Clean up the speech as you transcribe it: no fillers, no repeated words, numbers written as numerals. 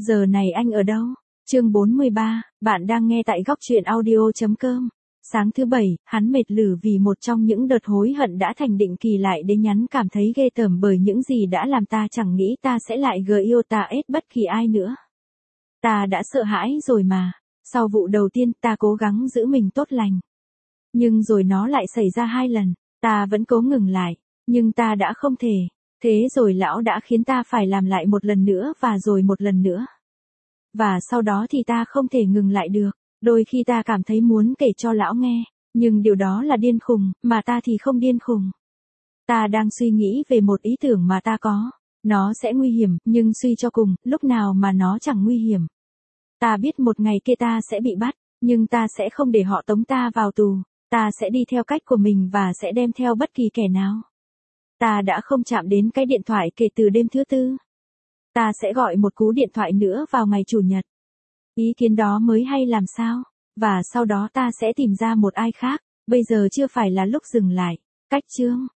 Giờ này anh ở đâu? Chương 43, bạn đang nghe tại góc truyện audio.com. Sáng thứ Bảy, hắn mệt lử vì một trong những đợt hối hận đã thành định kỳ lại đến nhắn cảm thấy ghê tởm bởi những gì đã làm ta chẳng nghĩ ta sẽ lại yêu ta ết bất kỳ ai nữa. Ta đã sợ hãi rồi mà. Sau vụ đầu tiên ta cố gắng giữ mình tốt lành. Nhưng rồi nó lại xảy ra 2 lần. Ta vẫn cố ngừng lại. Nhưng ta đã không thể. Thế rồi lão đã khiến ta phải làm lại một lần nữa và rồi một lần nữa. Và sau đó thì ta không thể ngừng lại được. Đôi khi ta cảm thấy muốn kể cho lão nghe. Nhưng điều đó là điên khùng, mà ta thì không điên khùng. Ta đang suy nghĩ về một ý tưởng mà ta có. Nó sẽ nguy hiểm, nhưng suy cho cùng, lúc nào mà nó chẳng nguy hiểm. Ta biết một ngày kia ta sẽ bị bắt, nhưng ta sẽ không để họ tống ta vào tù. Ta sẽ đi theo cách của mình và sẽ đem theo bất kỳ kẻ nào. Ta đã không chạm đến cái điện thoại kể từ đêm thứ Tư. Ta sẽ gọi một cú điện thoại nữa vào ngày Chủ nhật. Ý kiến đó mới hay làm sao? Và sau đó ta sẽ tìm ra một ai khác. Bây giờ chưa phải là lúc dừng lại. Cách chương